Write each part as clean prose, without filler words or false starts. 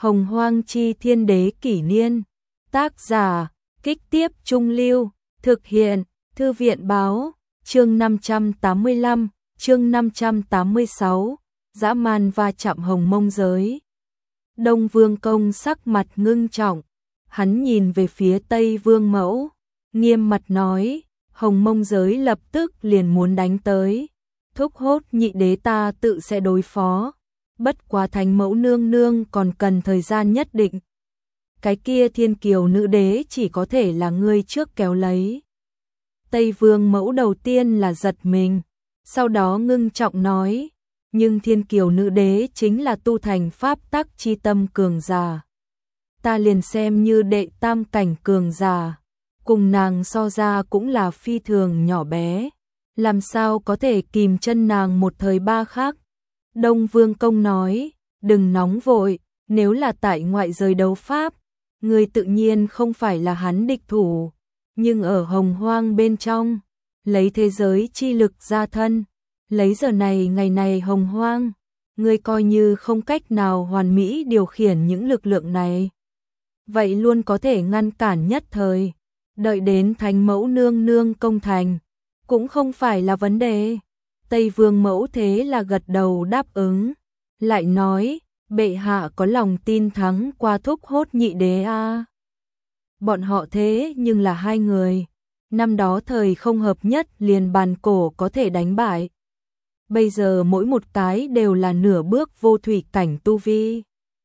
Hồng Hoang Chi Thiên Đế Kỷ Niên. Tác giả, Kích Tiếp Trung Lưu. Thực hiện, Thư viện Báo. Chương 585, chương 586. Dã man va chạm hồng mông giới. Đông Vương Công sắc mặt ngưng trọng. Hắn nhìn về phía Tây Vương Mẫu, nghiêm mặt nói, hồng mông giới lập tức liền muốn đánh tới. Thúc hốt nhị đế ta tự sẽ đối phó. Bất quá Thánh Mẫu nương nương còn cần thời gian nhất định. Cái kia Thiên Kiều nữ đế chỉ có thể là ngươi trước kéo lấy. Tây Vương Mẫu đầu tiên là giật mình, sau đó ngưng trọng nói, nhưng Thiên Kiều nữ đế chính là tu thành pháp tắc chi tâm cường giả. Ta liền xem như đệ tam cảnh cường giả, cùng nàng so ra cũng là phi thường nhỏ bé, làm sao có thể kìm chân nàng một thời ba khắc. Đông Vương Công nói, đừng nóng vội, nếu là tại ngoại giới đấu pháp, người tự nhiên không phải là hắn địch thủ, nhưng ở hồng hoang bên trong, lấy thế giới chi lực ra thân, lấy giờ này ngày này hồng hoang, người coi như không cách nào hoàn mỹ điều khiển những lực lượng này. Vậy luôn có thể ngăn cản nhất thời, đợi đến Thánh Mẫu nương nương công thành, cũng không phải là vấn đề. Tây Vương Mẫu thế là gật đầu đáp ứng, lại nói, bệ hạ có lòng tin thắng qua thúc hốt nhị đế a. Bọn họ thế nhưng là hai người, năm đó thời không hợp nhất liền bàn cổ có thể đánh bại. Bây giờ mỗi một cái đều là nửa bước vô thủy cảnh tu vi.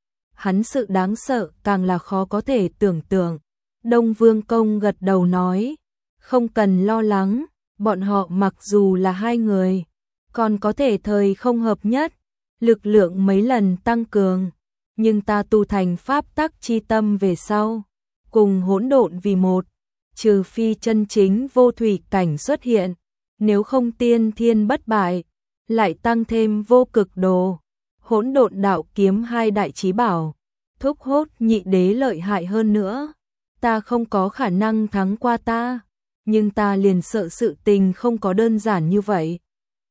Hắn sự đáng sợ càng là khó có thể tưởng tượng. Đông Vương Công gật đầu nói, không cần lo lắng, bọn họ mặc dù là hai người, còn có thể thời không hợp nhất, lực lượng mấy lần tăng cường, nhưng ta tu thành pháp tắc chi tâm về sau, cùng hỗn độn vì một, trừ phi chân chính vô thủy cảnh xuất hiện, nếu không tiên thiên bất bại, lại tăng thêm vô cực đồ, hỗn độn đạo kiếm hai đại chí bảo, thúc hốt nhị đế lợi hại hơn nữa, ta không có khả năng thắng qua ta, nhưng ta liền sợ sự tình không có đơn giản như vậy.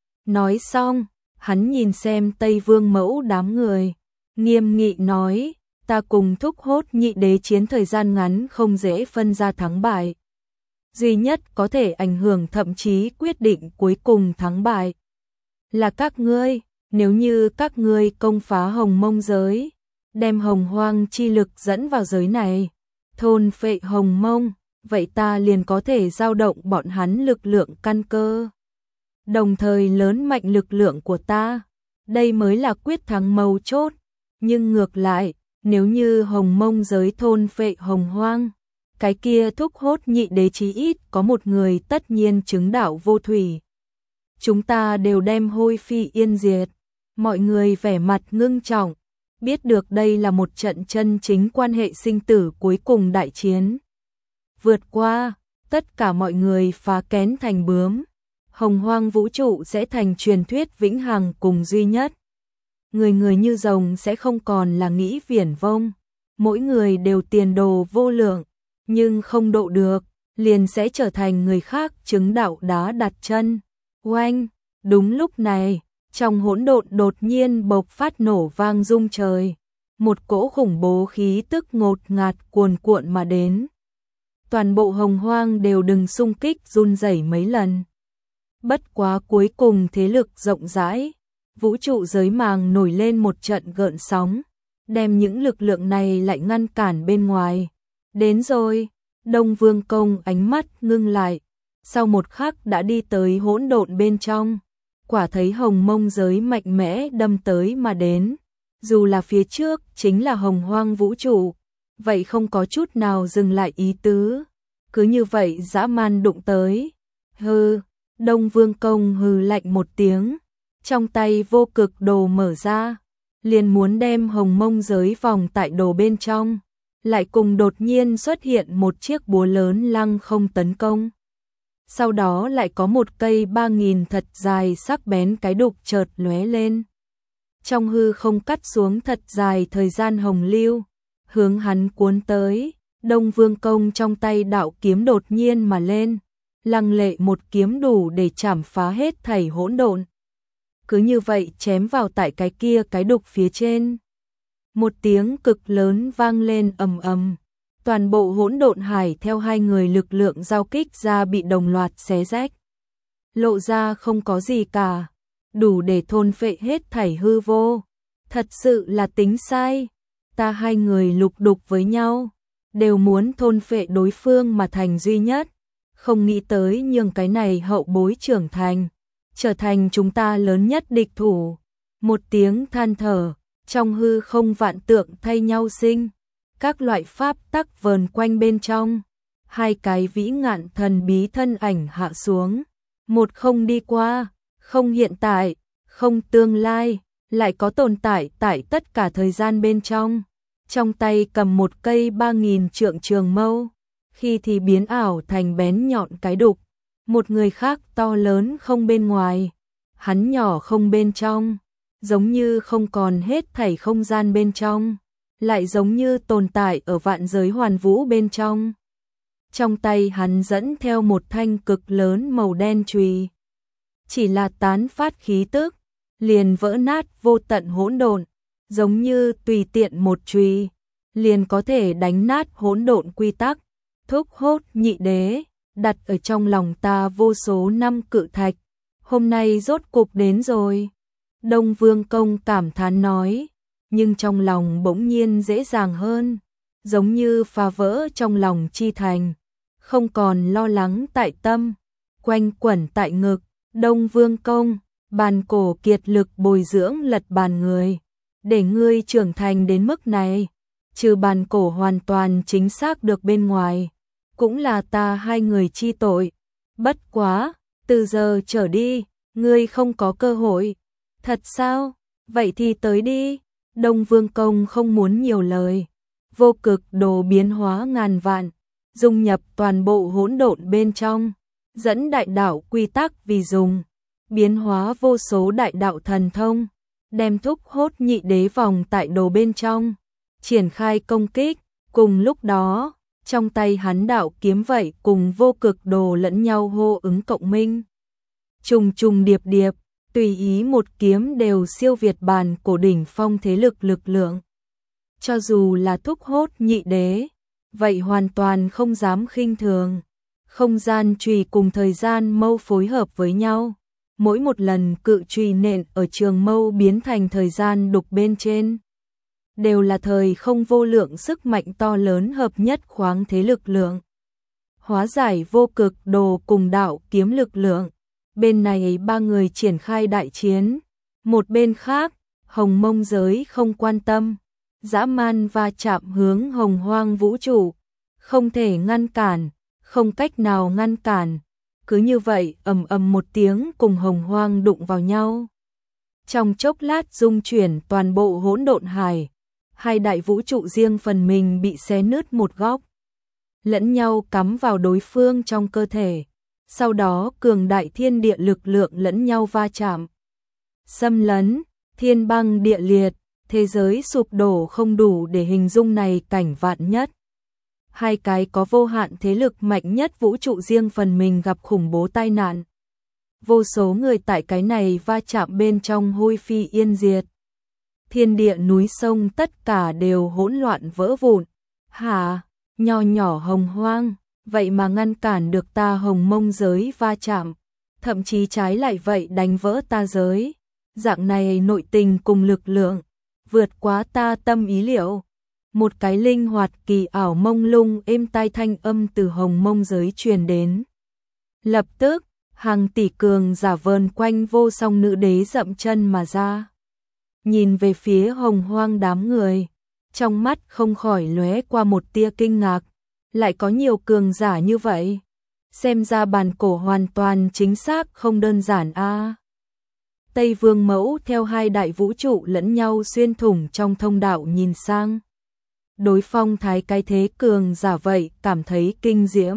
Nói xong, hắn nhìn xem Tây Vương Mẫu đám người, nghiêm nghị nói, ta cùng thúc hốt nhị đế chiến thời gian ngắn không dễ phân ra thắng bại. Duy nhất có thể ảnh hưởng thậm chí quyết định cuối cùng thắng bại là các ngươi, nếu như các ngươi công phá hồng mông giới, đem hồng hoang chi lực dẫn vào giới này, thôn phệ hồng mông, vậy ta liền có thể dao động bọn hắn lực lượng căn cơ. Đồng thời lớn mạnh lực lượng của ta, đây mới là quyết thắng mấu chốt. Nhưng ngược lại, nếu như hồng mông giới thôn phệ hồng hoang, cái kia thúc hốt nhị đế chí ít có một người tất nhiên chứng đạo vô thủy. Chúng ta đều đem hôi phi yên diệt. Mọi người vẻ mặt ngưng trọng, biết được đây là một trận chân chính quan hệ sinh tử cuối cùng đại chiến. Vượt qua, tất cả mọi người phá kén thành bướm. Hồng hoang vũ trụ sẽ thành truyền thuyết vĩnh hằng cùng duy nhất. Người người như rồng sẽ không còn là nghĩ viển vông. Mỗi người đều tiền đồ vô lượng, nhưng không độ được, liền sẽ trở thành người khác chứng đạo đá đặt chân. Oanh, đúng lúc này, trong hỗn độn đột nhiên bộc phát nổ vang rung trời. Một cỗ khủng bố khí tức ngột ngạt cuồn cuộn mà đến. Toàn bộ hồng hoang đều đừng xung kích run rẩy mấy lần. Bất quá cuối cùng thế lực rộng rãi, vũ trụ giới màng nổi lên một trận gợn sóng, đem những lực lượng này lại ngăn cản bên ngoài. Đến rồi, Đông Vương Công ánh mắt ngưng lại, sau một khắc đã đi tới hỗn độn bên trong, quả thấy hồng mông giới mạnh mẽ đâm tới mà đến. Dù là phía trước chính là hồng hoang vũ trụ, vậy không có chút nào dừng lại ý tứ, cứ như vậy dã man đụng tới. Hừ, Đông Vương Công hừ lạnh một tiếng, trong tay vô cực đồ mở ra, liền muốn đem hồng mông giới vòng tại đồ bên trong, lại cùng đột nhiên xuất hiện một chiếc búa lớn lăng không tấn công. Sau đó lại có một cây 3000 thật dài sắc bén cái đục chợt lóe lên. Trong hư không cắt xuống thật dài thời gian hồng lưu, hướng hắn cuốn tới. Đông Vương Công trong tay đạo kiếm đột nhiên mà lên, lăng lệ một kiếm đủ để chảm phá hết thảy hỗn độn. Cứ như vậy chém vào tại cái kia cái đục phía trên. Một tiếng cực lớn vang lên ầm ầm. Toàn bộ hỗn độn hải theo hai người lực lượng giao kích ra bị đồng loạt xé rách. Lộ ra không có gì cả, đủ để thôn phệ hết thảy hư vô. Thật sự là tính sai, ta hai người lục đục với nhau, đều muốn thôn phệ đối phương mà thành duy nhất, không nghĩ tới nhường cái này hậu bối trưởng thành, trở thành chúng ta lớn nhất địch thủ. Một tiếng than thở, trong hư không vạn tượng thay nhau sinh, các loại pháp tắc vờn quanh bên trong, hai cái vĩ ngạn thần bí thân ảnh hạ xuống, một không đi qua, không hiện tại, không tương lai, lại có tồn tại tại tất cả thời gian bên trong. Trong tay cầm một cây 3000 trượng trường mâu, khi thì biến ảo thành bén nhọn cái đục, một người khác to lớn không bên ngoài, hắn nhỏ không bên trong, giống như không còn hết thảy không gian bên trong, lại giống như tồn tại ở vạn giới hoàn vũ bên trong. Trong tay hắn dẫn theo một thanh cực lớn màu đen chùy, chỉ là tán phát khí tức, liền vỡ nát vô tận hỗn độn, giống như tùy tiện một chùy, liền có thể đánh nát hỗn độn quy tắc. Thúc Hốt Nhị Đế, đặt ở trong lòng ta vô số năm cự thạch, hôm nay rốt cục đến rồi. Đông Vương Công cảm thán nói, nhưng trong lòng bỗng nhiên dễ dàng hơn, giống như phá vỡ trong lòng chi thành, không còn lo lắng tại tâm, quanh quẩn tại ngực. Đông Vương Công, bàn cổ kiệt lực bồi dưỡng lật bàn người, để ngươi trưởng thành đến mức này, trừ bàn cổ hoàn toàn chính xác được bên ngoài, cũng là ta hai người chi tội. Bất quá, từ giờ trở đi, ngươi không có cơ hội. Thật sao? Vậy thì tới đi. Đông Vương Công không muốn nhiều lời. Vô cực đồ biến hóa ngàn vạn, dung nhập toàn bộ hỗn độn bên trong, dẫn đại đạo quy tắc vì dùng, biến hóa vô số đại đạo thần thông, đem Thúc Hốt Nhị Đế vòng tại đồ bên trong, triển khai công kích. Cùng lúc đó, trong tay hắn đạo kiếm vậy cùng vô cực đồ lẫn nhau hô ứng cộng minh. Trùng trùng điệp điệp, tùy ý một kiếm đều siêu việt bàn cổ đỉnh phong thế lực lực lượng. Cho dù là Thúc Hốt Nhị Đế, vậy hoàn toàn không dám khinh thường. Không gian chùy cùng thời gian mâu phối hợp với nhau, mỗi một lần cự chùy nện ở trường mâu biến thành thời gian đục bên trên, đều là thời không vô lượng sức mạnh to lớn hợp nhất khoáng thế lực lượng. Hóa giải vô cực đồ cùng đạo kiếm lực lượng, bên này ba người triển khai đại chiến, một bên khác, Hồng Mông giới không quan tâm, dã man va chạm hướng hồng hoang vũ trụ, không thể ngăn cản, không cách nào ngăn cản, cứ như vậy ầm ầm một tiếng cùng hồng hoang đụng vào nhau. Trong chốc lát dung chuyển toàn bộ hỗn độn hải, hai đại vũ trụ riêng phần mình bị xé nứt một góc, lẫn nhau cắm vào đối phương trong cơ thể, sau đó cường đại thiên địa lực lượng lẫn nhau va chạm, xâm lấn, thiên băng địa liệt, thế giới sụp đổ không đủ để hình dung này cảnh vạn nhất. Hai cái có vô hạn thế lực mạnh nhất vũ trụ riêng phần mình gặp khủng bố tai nạn. Vô số người tại cái này va chạm bên trong hôi phi yên diệt. Thiên địa núi sông tất cả đều hỗn loạn vỡ vụn. Hả, nho nhỏ hồng hoang, vậy mà ngăn cản được ta Hồng Mông giới va chạm, thậm chí trái lại vậy đánh vỡ ta giới. Dạng này nội tình cùng lực lượng, vượt quá ta tâm ý liệu. Một cái linh hoạt kỳ ảo mông lung êm tai thanh âm từ Hồng Mông giới truyền đến. Lập tức, hàng tỷ cường giả vờn quanh vô song nữ đế dậm chân mà ra. Nhìn về phía hồng hoang đám người, trong mắt không khỏi lóe qua một tia kinh ngạc, lại có nhiều cường giả như vậy. Xem ra bàn cổ hoàn toàn chính xác không đơn giản a. Tây Vương Mẫu theo hai đại vũ trụ lẫn nhau xuyên thủng trong thông đạo nhìn sang. Đối phong thái cái thế cường giả vậy cảm thấy kinh diễm.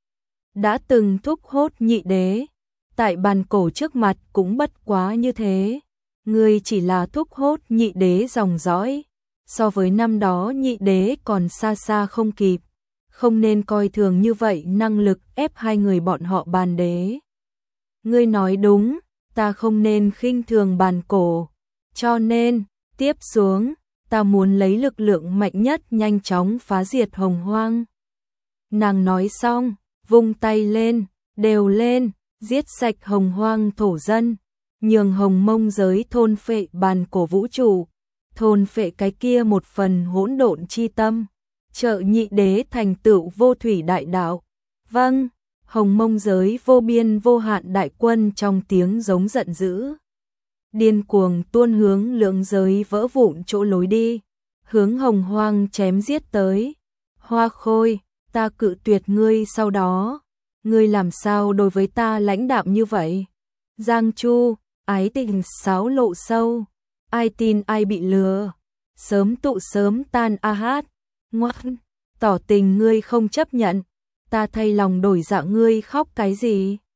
Đã từng Thúc Hốt Nhị Đế, tại bàn cổ trước mặt cũng bất quá như thế. Ngươi chỉ là Thúc Hốt Nhị Đế dòng dõi, so với năm đó Nhị Đế còn xa xa không kịp, không nên coi thường như vậy năng lực ép hai người bọn họ bàn đế. Ngươi nói đúng, ta không nên khinh thường bàn cổ, cho nên, tiếp xuống, ta muốn lấy lực lượng mạnh nhất nhanh chóng phá diệt Hồng Hoang. Nàng nói xong, vung tay lên, đều lên, giết sạch Hồng Hoang thổ dân, nhường Hồng Mông giới thôn phệ bàn cổ vũ trụ, thôn phệ cái kia một phần hỗn độn chi tâm, trợ nhị đế thành tựu vô thủy đại đạo. Vâng, Hồng Mông giới vô biên vô hạn đại quân trong tiếng giống giận dữ, điên cuồng tuôn hướng lượng giới vỡ vụn chỗ lối đi, hướng Hồng Hoang chém giết tới. Hoa Khôi, ta cự tuyệt ngươi, sau đó ngươi làm sao đối với ta lãnh đạm như vậy? Giang Chu, ái tình xáo lộ sâu, ai tin ai bị lừa, sớm tụ sớm tan a hát. Ngoan, tỏ tình ngươi không chấp nhận, ta thay lòng đổi dạ, ngươi khóc cái gì?